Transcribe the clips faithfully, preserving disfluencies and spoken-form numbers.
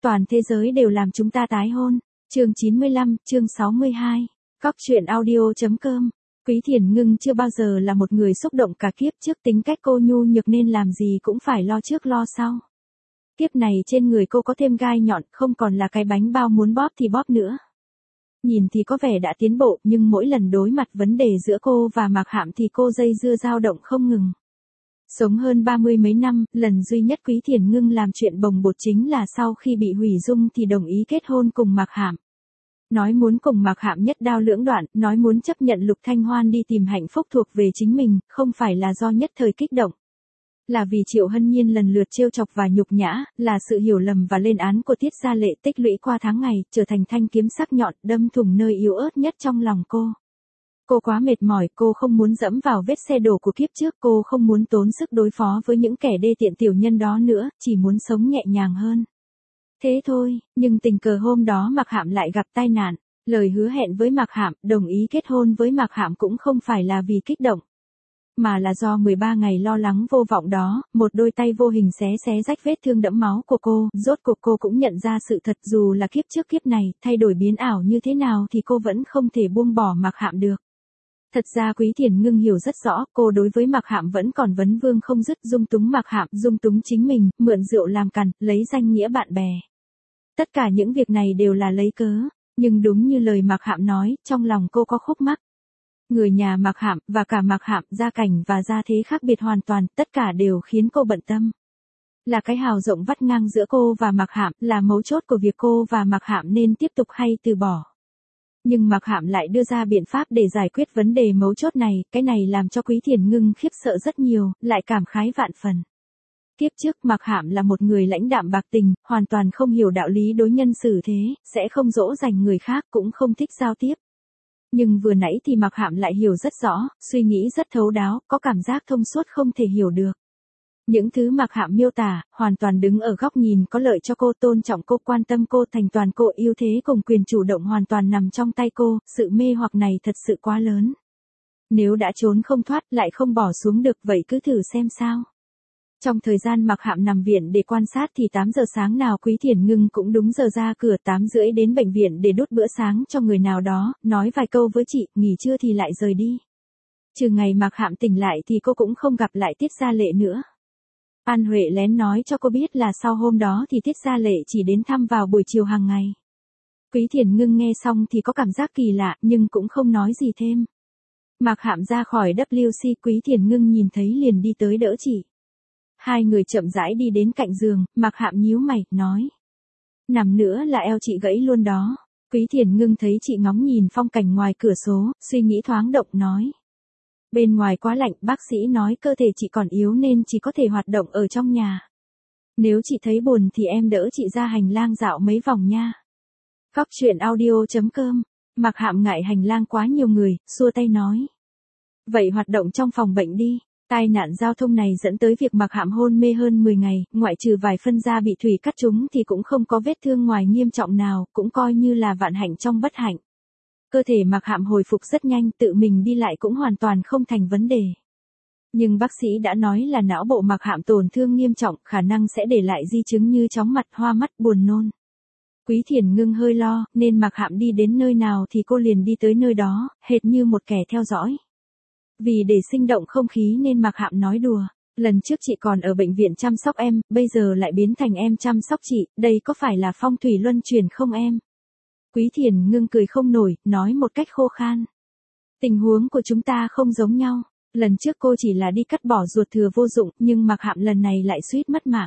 toàn thế giới đều làm chúng ta tái hôn. Chương chín mươi lăm, chương sáu mươi hai. Cóc truyện audio.com. Quý Thiền Ngưng chưa bao giờ là một người xúc động cả kiếp trước, tính cách cô nhu nhược nên làm gì cũng phải lo trước lo sau. Kiếp này trên người cô có thêm gai nhọn, không còn là cái bánh bao muốn bóp thì bóp nữa. Nhìn thì có vẻ đã tiến bộ, nhưng mỗi lần đối mặt vấn đề giữa cô và Mạc Hạm thì cô dây dưa dao động không ngừng. Sống hơn ba mươi mấy năm, lần duy nhất Quý Thiền Ngưng làm chuyện bồng bột chính là sau khi bị hủy dung thì đồng ý kết hôn cùng Mạc Hạm. Nói muốn cùng Mạc Hạm nhất đao lưỡng đoạn, nói muốn chấp nhận Lục Thanh Hoan đi tìm hạnh phúc thuộc về chính mình, không phải là do nhất thời kích động. Là vì Triệu Hân Nhiên lần lượt trêu chọc và nhục nhã, là sự hiểu lầm và lên án của Tiết Gia Lệ tích lũy qua tháng ngày, trở thành thanh kiếm sắc nhọn, đâm thủng nơi yếu ớt nhất trong lòng cô. Cô quá mệt mỏi, cô không muốn dẫm vào vết xe đổ của kiếp trước, cô không muốn tốn sức đối phó với những kẻ đê tiện tiểu nhân đó nữa, chỉ muốn sống nhẹ nhàng hơn. Thế thôi, nhưng tình cờ hôm đó Mạc Hạm lại gặp tai nạn, lời hứa hẹn với Mạc Hạm, đồng ý kết hôn với Mạc Hạm cũng không phải là vì kích động, mà là do mười ba ngày lo lắng vô vọng đó, một đôi tay vô hình xé xé rách vết thương đẫm máu của cô, rốt cuộc cô cũng nhận ra sự thật, dù là kiếp trước kiếp này, thay đổi biến ảo như thế nào thì cô vẫn không thể buông bỏ Mạc Hạm được. Thật ra Quý Thiền Ngưng hiểu rất rõ, cô đối với Mạc Hạm vẫn còn vấn vương không dứt, dung túng Mạc Hạm, dung túng chính mình, mượn rượu làm cằn, lấy danh nghĩa bạn bè. Tất cả những việc này đều là lấy cớ, nhưng đúng như lời Mạc Hạm nói, trong lòng cô có khúc mắc. Người nhà Mạc Hạm, và cả Mạc Hạm, gia cảnh và gia thế khác biệt hoàn toàn, tất cả đều khiến cô bận tâm. Là cái hào rộng vắt ngang giữa cô và Mạc Hạm, là mấu chốt của việc cô và Mạc Hạm nên tiếp tục hay từ bỏ. Nhưng Mạc Hạm lại đưa ra biện pháp để giải quyết vấn đề mấu chốt này, cái này làm cho Quý Thiền Ngưng khiếp sợ rất nhiều, lại cảm khái vạn phần. Kiếp trước Mạc Hạm là một người lãnh đạm bạc tình, hoàn toàn không hiểu đạo lý đối nhân xử thế, sẽ không dỗ dành người khác, cũng không thích giao tiếp. Nhưng vừa nãy thì Mạc Hạm lại hiểu rất rõ, suy nghĩ rất thấu đáo, có cảm giác thông suốt không thể hiểu được. Những thứ Mạc Hạm miêu tả, hoàn toàn đứng ở góc nhìn có lợi cho cô, tôn trọng cô, quan tâm cô, thành toàn cô, ưu thế cùng quyền chủ động hoàn toàn nằm trong tay cô, sự mê hoặc này thật sự quá lớn. Nếu đã trốn không thoát, lại không bỏ xuống được, vậy cứ thử xem sao. Trong thời gian Mạc Hạm nằm viện để quan sát thì tám giờ sáng nào Quý Thiền Ngưng cũng đúng giờ ra cửa, tám rưỡi đến bệnh viện để đút bữa sáng cho người nào đó, nói vài câu với chị, nghỉ trưa thì lại rời đi. Trừ ngày Mạc Hạm tỉnh lại thì cô cũng không gặp lại Tiết Gia Lệ nữa. An Huệ lén nói cho cô biết là sau hôm đó thì Tiết Gia Lệ chỉ đến thăm vào buổi chiều hàng ngày. Quý Thiền Ngưng nghe xong thì có cảm giác kỳ lạ, nhưng cũng không nói gì thêm. Mạc Hạm ra khỏi W C, Quý Thiền Ngưng nhìn thấy liền đi tới đỡ chị. Hai người chậm rãi đi đến cạnh giường, Mạc Hạm nhíu mày, nói. Nằm nữa là eo chị gãy luôn đó. Quý Thiền Ngưng thấy chị ngóng nhìn phong cảnh ngoài cửa sổ, suy nghĩ thoáng động, nói. Bên ngoài quá lạnh, bác sĩ nói cơ thể chị còn yếu nên chỉ có thể hoạt động ở trong nhà. Nếu chị thấy buồn thì em đỡ chị ra hành lang dạo mấy vòng nha. Cóc truyện audio.com. Mạc Hạm ngại hành lang quá nhiều người, xua tay nói. Vậy hoạt động trong phòng bệnh đi. Tai nạn giao thông này dẫn tới việc Mạc Hạm hôn mê hơn mười ngày, ngoại trừ vài phân da bị thủy cắt trúng thì cũng không có vết thương ngoài nghiêm trọng nào, cũng coi như là vạn hạnh trong bất hạnh. Cơ thể Mạc Hạm hồi phục rất nhanh, tự mình đi lại cũng hoàn toàn không thành vấn đề. Nhưng bác sĩ đã nói là não bộ Mạc Hạm tổn thương nghiêm trọng, khả năng sẽ để lại di chứng như chóng mặt, hoa mắt, buồn nôn. Quý Thiền Ngưng hơi lo, nên Mạc Hạm đi đến nơi nào thì cô liền đi tới nơi đó, hệt như một kẻ theo dõi. Vì để sinh động không khí nên Mạc Hạm nói đùa, lần trước chị còn ở bệnh viện chăm sóc em, bây giờ lại biến thành em chăm sóc chị, đây có phải là phong thủy luân chuyển không em? Quý Thiền Ngưng cười không nổi, nói một cách khô khan. Tình huống của chúng ta không giống nhau, lần trước cô chỉ là đi cắt bỏ ruột thừa vô dụng, nhưng Mạc Hạm lần này lại suýt mất mạng.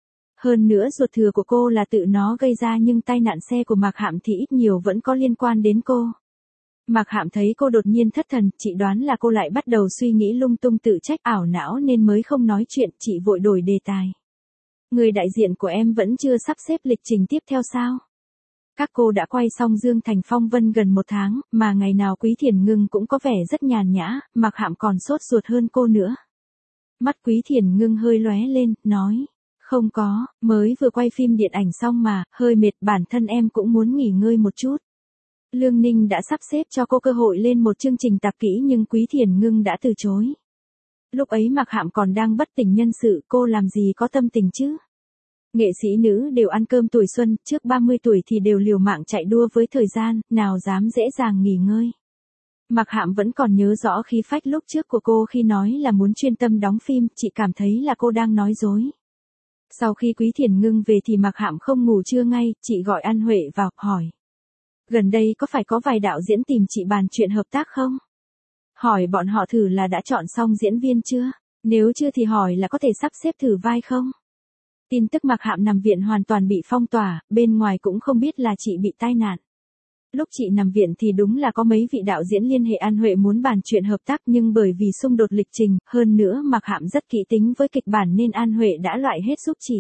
Hơn nữa ruột thừa của cô là tự nó gây ra, nhưng tai nạn xe của Mạc Hạm thì ít nhiều vẫn có liên quan đến cô. Mạc Hạm thấy cô đột nhiên thất thần, chị đoán là cô lại bắt đầu suy nghĩ lung tung, tự trách ảo não nên mới không nói chuyện, chị vội đổi đề tài. Người đại diện của em vẫn chưa sắp xếp lịch trình tiếp theo sao? Các cô đã quay xong Dương Thành Phong Vân gần một tháng, mà ngày nào Quý Thiền Ngưng cũng có vẻ rất nhàn nhã, Mạc Hạm còn sốt ruột hơn cô nữa. Mắt Quý Thiền Ngưng hơi lóe lên, nói. Không có, mới vừa quay phim điện ảnh xong mà, hơi mệt, bản thân em cũng muốn nghỉ ngơi một chút. Lương Ninh đã sắp xếp cho cô cơ hội lên một chương trình tạp kỹ nhưng Quý Thiền Ngưng đã từ chối. Lúc ấy Mạc Hạm còn đang bất tỉnh nhân sự, cô làm gì có tâm tình chứ? Nghệ sĩ nữ đều ăn cơm tuổi xuân, trước ba mươi tuổi thì đều liều mạng chạy đua với thời gian, nào dám dễ dàng nghỉ ngơi. Mạc Hạm vẫn còn nhớ rõ khí phách lúc trước của cô khi nói là muốn chuyên tâm đóng phim, chị cảm thấy là cô đang nói dối. Sau khi Quý Thiền Ngưng về thì Mạc Hạm không ngủ trưa ngay, chị gọi An Huệ vào, hỏi. Gần đây có phải có vài đạo diễn tìm chị bàn chuyện hợp tác không? Hỏi bọn họ thử là đã chọn xong diễn viên chưa? Nếu chưa thì hỏi là có thể sắp xếp thử vai không? Tin tức Mạc Hạm nằm viện hoàn toàn bị phong tỏa, bên ngoài cũng không biết là chị bị tai nạn. Lúc chị nằm viện thì đúng là có mấy vị đạo diễn liên hệ An Huệ muốn bàn chuyện hợp tác, nhưng bởi vì xung đột lịch trình, hơn nữa Mạc Hạm rất kỹ tính với kịch bản nên An Huệ đã loại hết giúp chị.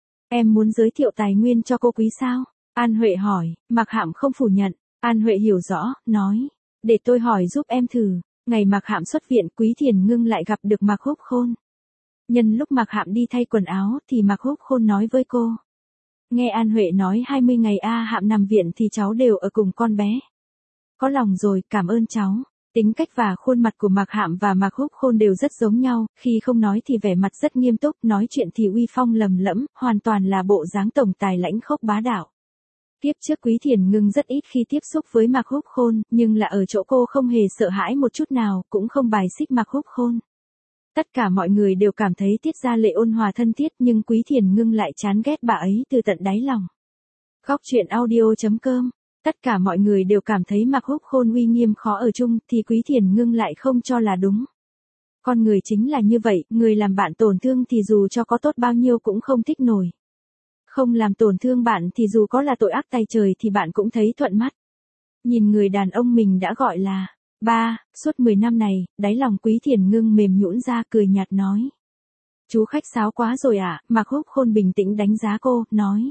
Em muốn giới thiệu tài nguyên cho cô Quý sao? An Huệ hỏi, Mạc Hạm không phủ nhận. An Huệ hiểu rõ, nói, để tôi hỏi giúp em thử. Ngày Mạc Hạm xuất viện, Quý Thiền Ngưng lại gặp được Mạc Húc Khôn. Nhân lúc Mạc Hạm đi thay quần áo thì Mạc Húc Khôn nói với cô. Nghe An Huệ nói hai mươi ngày A Hạm nằm viện thì cháu đều ở cùng con bé. Có lòng rồi, cảm ơn cháu. Tính cách và khuôn mặt của Mạc Hạm và Mạc Húc Khôn đều rất giống nhau, khi không nói thì vẻ mặt rất nghiêm túc, nói chuyện thì uy phong lầm lẫm, hoàn toàn là bộ dáng tổng tài lãnh khốc bá đạo. Tiếp trước Quý Thiền Ngưng rất ít khi tiếp xúc với Mạc Húc Khôn, nhưng là ở chỗ cô không hề sợ hãi một chút nào, cũng không bài xích Mạc Húc Khôn. Tất cả mọi người đều cảm thấy Tiết Gia Lệ ôn hòa thân thiết, nhưng Quý Thiền Ngưng lại chán ghét bà ấy từ tận đáy lòng. Góc truyện audio chấm com. Tất cả mọi người đều cảm thấy Mạc Húc Khôn uy nghiêm khó ở chung, thì Quý Thiền Ngưng lại không cho là đúng. Con người chính là như vậy, người làm bạn tổn thương thì dù cho có tốt bao nhiêu cũng không thích nổi. Không làm tổn thương bạn thì dù có là tội ác tay trời thì bạn cũng thấy thuận mắt. Nhìn người đàn ông mình đã gọi là ba, suốt mười năm này, đáy lòng Quý Thiền Ngưng mềm nhũn ra, cười nhạt nói. Chú khách sáo quá rồi ạ, à? Mạc Húc Khôn bình tĩnh đánh giá cô, nói.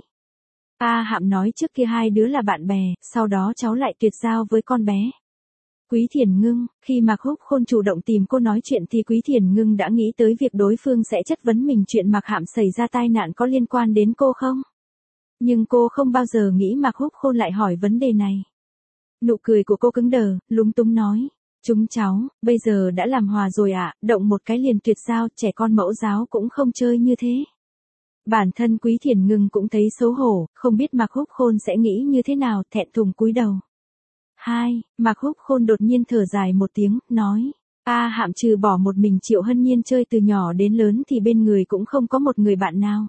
A Hạm nói trước kia hai đứa là bạn bè, sau đó cháu lại tuyệt giao với con bé. Quý Thiền Ngưng, khi Mạc Húc Khôn chủ động tìm cô nói chuyện thì Quý Thiền Ngưng đã nghĩ tới việc đối phương sẽ chất vấn mình chuyện Mạc Hạm xảy ra tai nạn có liên quan đến cô không? Nhưng cô không bao giờ nghĩ Mạc Húc Khôn lại hỏi vấn đề này. Nụ cười của cô cứng đờ, lúng túng nói. Chúng cháu, bây giờ đã làm hòa rồi ạ, à, động một cái liền tuyệt giao, trẻ con mẫu giáo cũng không chơi như thế. Bản thân Quý Thiền Ngưng cũng thấy xấu hổ, không biết Mạc Húc Khôn sẽ nghĩ như thế nào, thẹn thùng cúi đầu. Hai, Mạc Húc Khôn đột nhiên thở dài một tiếng, nói. A Hạm trừ bỏ một mình Triệu Hân Nhiên chơi từ nhỏ đến lớn thì bên người cũng không có một người bạn nào.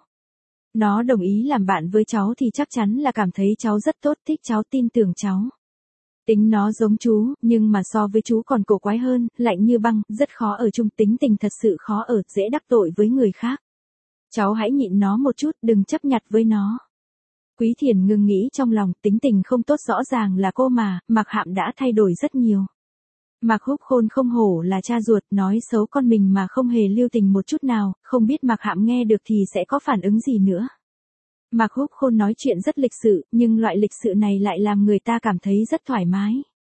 Nó đồng ý làm bạn với cháu thì chắc chắn là cảm thấy cháu rất tốt, thích cháu, tin tưởng cháu. Tính nó giống chú, nhưng mà so với chú còn cổ quái hơn, lạnh như băng, rất khó ở chung, tính tình thật sự khó ở, dễ đắc tội với người khác. Cháu hãy nhịn nó một chút, đừng chấp nhặt với nó. Quý Thiền Ngưng nghĩ trong lòng, tính tình không tốt rõ ràng là cô mà, Mạc Hạm đã thay đổi rất nhiều. Mạc Húc Khôn không hổ là cha ruột, nói xấu con mình mà không hề lưu tình một chút nào, không biết Mạc Hạm nghe được thì sẽ có phản ứng gì nữa. Mạc Húc Khôn nói chuyện rất lịch sự, nhưng loại lịch sự này lại làm người ta cảm thấy rất thoải mái.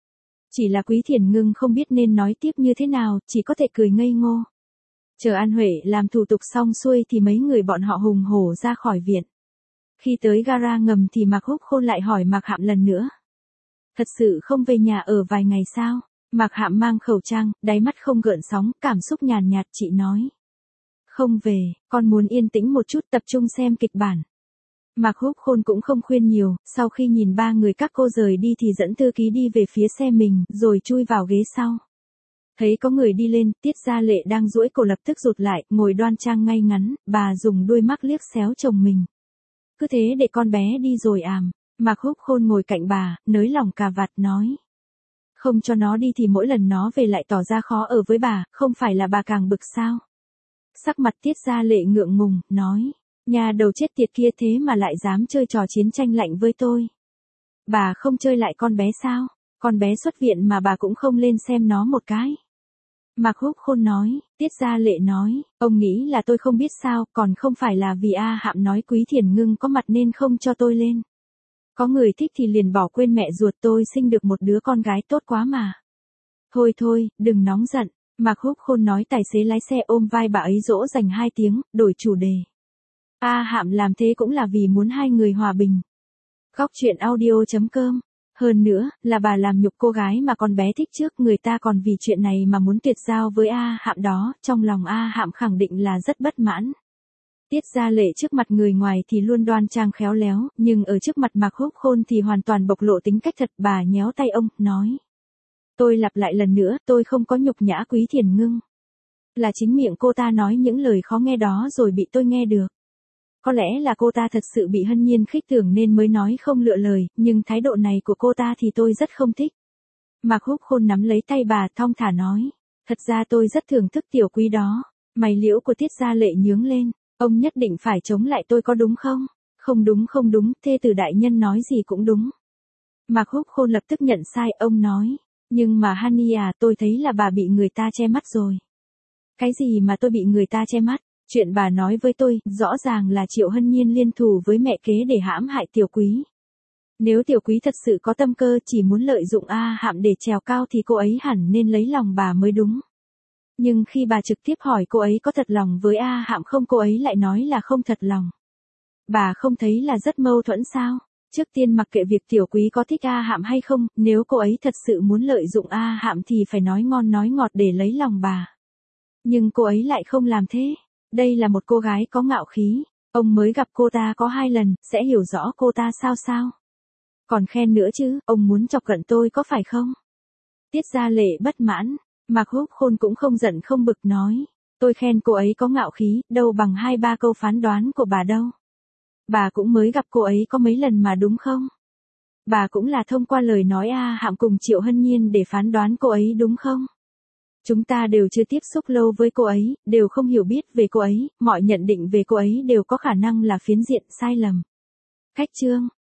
Chỉ là Quý Thiền Ngưng không biết nên nói tiếp như thế nào, chỉ có thể cười ngây ngô. Chờ An Huệ làm thủ tục xong xuôi thì mấy người bọn họ hùng hổ ra khỏi viện. Khi tới gara ngầm thì Mạc Húc Khôn lại hỏi Mạc Hạm lần nữa. Thật sự không về nhà ở vài ngày sao? Mạc Hạm mang khẩu trang, đáy mắt không gợn sóng, cảm xúc nhàn nhạt, chị nói. Không về, con muốn yên tĩnh một chút, tập trung xem kịch bản. Mạc Húc Khôn cũng không khuyên nhiều, sau khi nhìn ba người các cô rời đi thì dẫn thư ký đi về phía xe mình, rồi chui vào ghế sau. Thấy có người đi lên, Tiết Gia Lệ đang duỗi cổ lập tức rụt lại, ngồi đoan trang ngay ngắn, bà dùng đuôi mắt liếc xéo chồng mình. Cứ thế để con bé đi rồi àm. Mạc Húc Khôn ngồi cạnh bà, nới lỏng cà vạt nói. Không cho nó đi thì mỗi lần nó về lại tỏ ra khó ở với bà, không phải là bà càng bực sao? Sắc mặt Tiết Gia Lệ ngượng ngùng, nói. Nhà đầu chết tiệt kia thế mà lại dám chơi trò chiến tranh lạnh với tôi. Bà không chơi lại con bé sao? Con bé xuất viện mà bà cũng không lên xem nó một cái. Mạc Húc Khôn nói, Tiết Gia Lệ nói, ông nghĩ là tôi không biết sao, còn không phải là vì A Hạm nói Quý Thiền Ngưng có mặt nên không cho tôi lên. Có người thích thì liền bỏ quên mẹ ruột tôi sinh được một đứa con gái tốt quá mà. Thôi thôi, đừng nóng giận, Mạc Húc Khôn nói tài xế lái xe ôm vai bà ấy dỗ dành hai tiếng, đổi chủ đề. A Hạm làm thế cũng là vì muốn hai người hòa bình. Góc truyện audio chấm com. Hơn nữa, là bà làm nhục cô gái mà con bé thích trước, người ta còn vì chuyện này mà muốn tuyệt giao với A Hạm đó, trong lòng A Hạm khẳng định là rất bất mãn. Tiết Gia Lệ trước mặt người ngoài thì luôn đoan trang khéo léo, nhưng ở trước mặt Mạc Húc Khôn thì hoàn toàn bộc lộ tính cách thật. Bà nhéo tay ông, nói. Tôi lặp lại lần nữa, tôi không có nhục nhã Quý Thiền Ngưng. Là chính miệng cô ta nói những lời khó nghe đó rồi bị tôi nghe được. Có lẽ là cô ta thật sự bị Hân Nhiên khích tưởng nên mới nói không lựa lời, nhưng thái độ này của cô ta thì tôi rất không thích. Mạc Húc Khôn nắm lấy tay bà thong thả nói. Thật ra tôi rất thưởng thức tiểu Quý đó. Mày liễu của Tiết Gia Lệ nhướng lên. Ông nhất định phải chống lại tôi có đúng không? Không đúng không đúng, thê tử đại nhân nói gì cũng đúng. Mạc Húc Khôn lập tức nhận sai, ông nói. Nhưng mà Honey à, tôi thấy là bà bị người ta che mắt rồi. Cái gì mà tôi bị người ta che mắt? Chuyện bà nói với tôi, rõ ràng là Triệu Hân Nhiên liên thủ với mẹ kế để hãm hại tiểu Quý. Nếu tiểu Quý thật sự có tâm cơ chỉ muốn lợi dụng A Hạm để trèo cao thì cô ấy hẳn nên lấy lòng bà mới đúng. Nhưng khi bà trực tiếp hỏi cô ấy có thật lòng với A Hạm không, cô ấy lại nói là không thật lòng. Bà không thấy là rất mâu thuẫn sao? Trước tiên mặc kệ việc tiểu Quý có thích A Hạm hay không, nếu cô ấy thật sự muốn lợi dụng A Hạm thì phải nói ngon nói ngọt để lấy lòng bà. Nhưng cô ấy lại không làm thế. Đây là một cô gái có ngạo khí. Ông mới gặp cô ta có hai lần, sẽ hiểu rõ cô ta sao sao. Còn khen nữa chứ, ông muốn chọc cận tôi có phải không? Tiết Gia Lệ bất mãn. Mạc Húc Khôn cũng không giận không bực nói. Tôi khen cô ấy có ngạo khí, đâu bằng hai ba câu phán đoán của bà đâu. Bà cũng mới gặp cô ấy có mấy lần mà đúng không? Bà cũng là thông qua lời nói A Hạm cùng Triệu Hân Nhiên để phán đoán cô ấy đúng không? Chúng ta đều chưa tiếp xúc lâu với cô ấy, đều không hiểu biết về cô ấy, mọi nhận định về cô ấy đều có khả năng là phiến diện sai lầm. Khách trương.